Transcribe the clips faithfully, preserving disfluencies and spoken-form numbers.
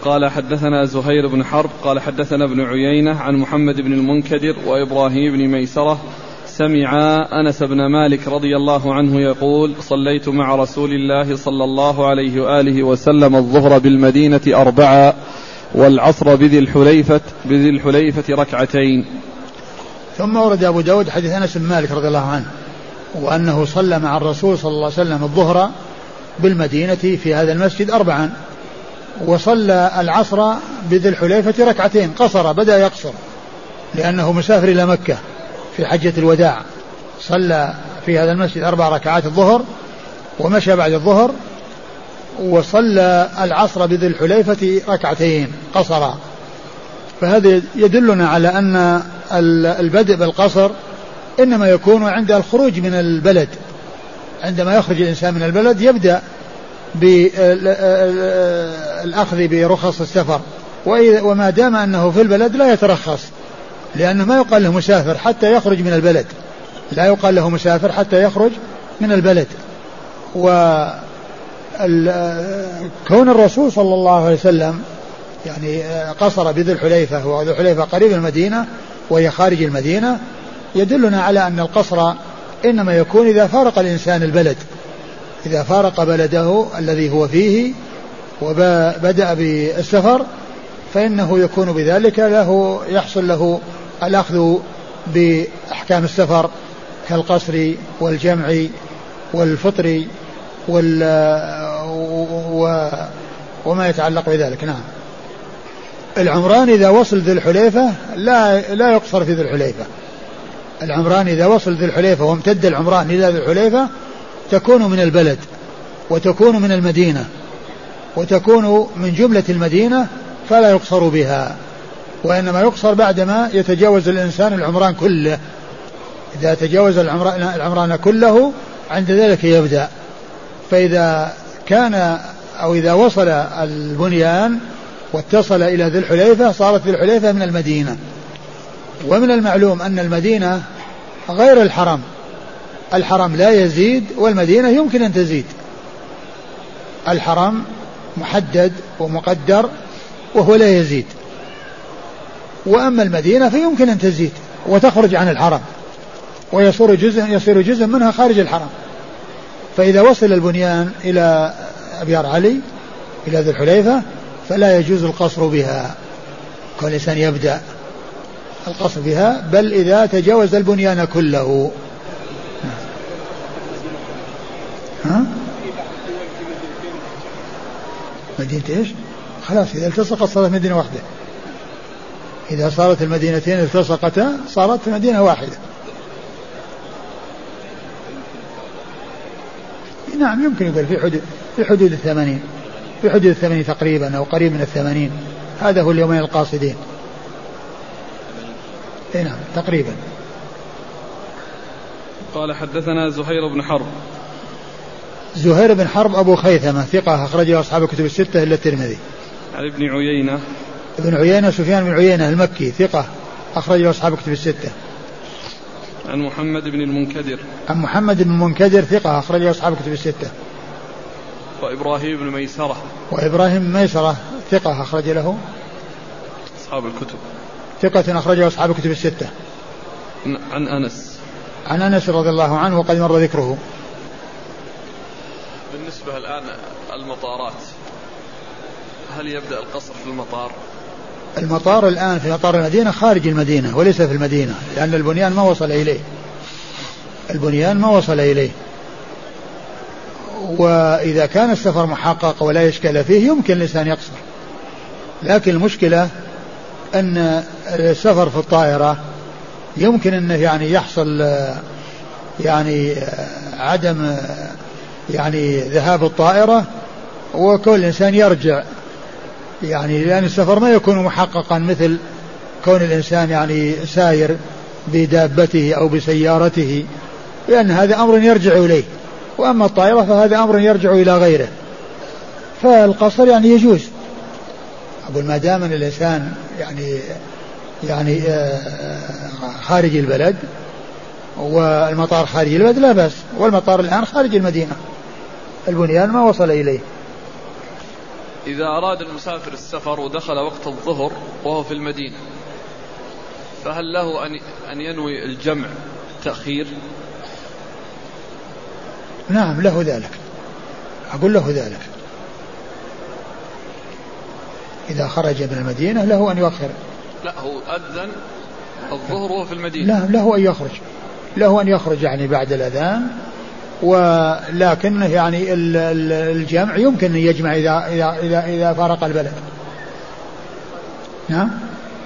قال حدثنا زهير بن حرب قال حدثنا ابن عيينة عن محمد بن المنكدر وإبراهيم بن ميسرة سمع أنس بن مالك رضي الله عنه يقول صليت مع رسول الله صلى الله عليه وآله وسلم الظهر بالمدينة أربعة والعصر بذي الحليفة, بذي الحليفة ركعتين. ثم ورد أبو داود حديث أنس بن مالك رضي الله عنه وأنه صلى مع الرسول صلى الله عليه وسلم الظهر بالمدينة في هذا المسجد أربعا وصلى العصر بذي الحليفة ركعتين قصر، بدأ يقصر لأنه مسافر إلى مكة في حجة الوداع، صلى في هذا المسجد أربع ركعات الظهر ومشى بعد الظهر وصلى العصر بذي الحليفة ركعتين قصرا. فهذا يدلنا على أن البدء بالقصر إنما يكون عند الخروج من البلد، عندما يخرج الإنسان من البلد يبدأ بالأخذ برخص السفر، وما دام أنه في البلد لا يترخص، لأنه ما يقال له مسافر حتى يخرج من البلد، لا يقال له مسافر حتى يخرج من البلد. وكون الرسول صلى الله عليه وسلم يعني قصر بذي الحليفة، وذي الحليفة قريب المدينة وهي خارج المدينة، يدلنا على أن القصر إنما يكون إذا فارق الإنسان البلد، إذا فارق بلده الذي هو فيه وبدأ بالسفر فإنه يكون بذلك له يحصل له الأخذ بأحكام السفر كالقصر والجمع والفطر وال وما يتعلق بذلك. نعم. العمران إذا وصل ذي الحليفة لا لا يقصر في ذي الحليفة. العمران إذا وصل ذي الحليفة وامتد العمران إلى ذي الحليفة تكون من البلد وتكون من المدينة وتكون من جملة المدينة، فلا يقصر بها، وإنما يقصر بعدما يتجاوز الإنسان العمران كله. إذا تجاوز العمران كله عند ذلك يبدأ. فإذا كان أو إذا وصل البنيان واتصل إلى ذي الحليفة صارت ذي الحليفة من المدينة. ومن المعلوم أن المدينة غير الحرم، الحرم لا يزيد والمدينة يمكن أن تزيد. الحرم محدد ومقدر وهو لا يزيد، وأما المدينة فيمكن أن تزيد وتخرج عن الحرم ويصير جزء يصير جزء منها خارج الحرم. فإذا وصل البنيان إلى أبيار علي إلى ذي الحليفة فلا يجوز القصر بها، كل إنسان يبدأ القصر بها، بل إذا تجاوز البنيان كله. ها؟ مدينة إيش؟ خلاص إذا التصقت صارت مدينة واحدة، إذا صارت المدينتين التصقتا صارت مدينة واحدة. نعم يمكن يقول في حدود في حدود الثمانين، في حدود الثمانين تقريبا أو قريب من الثمانين، هذا هو اليومين القاصدين. نعم تقريبا. قال حدثنا زهير بن حرب. زهير بن حرب أبو خيثمة ثقة أخرجه أصحاب الكتب الستة إلا الترمذي. عن ابن عيينة. ابن عيينة سفيان بن عيينة المكي ثقة أخرجه أصحاب الكتب الستة. عن محمد بن المنكدر. عن محمد بن المنكدر ثقة أخرجه أصحاب الكتب الستة. وإبراهيم بن ميسرة. وإبراهيم بن ميسرة ثقة أخرج له أصحاب الكتب. ثقة أخرجه أصحاب الكتب الستة. عن أنس. عن أنس رضي الله عنه وقد مر ذكره. بالنسبة الآن المطارات، هل يبدأ القصر في المطار؟ المطار الآن في مطار المدينة خارج المدينة وليس في المدينة، لأن البنيان ما وصل إليه، البنيان ما وصل إليه. وإذا كان السفر محقق ولا يشكل فيه يمكن الإنسان يقصر، لكن المشكلة أن السفر في الطائرة يمكن أنه يعني يحصل يعني عدم يعني ذهاب الطائرة وكل إنسان يرجع، يعني لأن السفر ما يكون محققا مثل كون الإنسان يعني ساير بدابته أو بسيارته، لأن هذا أمر يرجع إليه، وأما الطائرة فهذا أمر يرجع إلى غيره. فالقصر يعني يجوز أقول ما دام أن الإنسان يعني يعني خارج البلد والمطار خارج البلد لا بأس، والمطار الآن خارج المدينة، البنيان ما وصل إليه. إذا أراد المسافر السفر ودخل وقت الظهر وهو في المدينة، فهل له أن ينوي الجمع تأخير؟ نعم له ذلك، أقول له ذلك، إذا خرج من المدينة له أن يؤخر. لا هو أذن الظهر وهو في المدينة. لا له أن يخرج، له أن يخرج يعني بعد الأذان، ولكن يعني الجمع يمكن أن يجمع إذا إذا إذا إذا فارق البلد. نعم.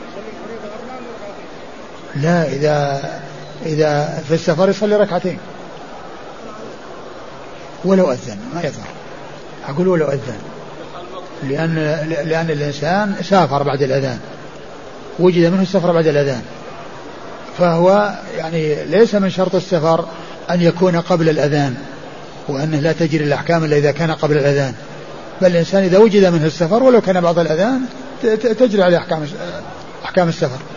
لا إذا إذا في السفر يصلي ركعتين ولو أذن ما يظهر، أقول ولو أذن، لأن لأن الإنسان سافر بعد الأذان، وجد منه السفر بعد الأذان، فهو يعني ليس من شرط السفر أن يكون قبل الأذان، وأنه لا تجري الأحكام إلا إذا كان قبل الأذان، بل الإنسان إذا وجد منه السفر ولو كان بعد الأذان تجري عليه أحكام أحكام السفر.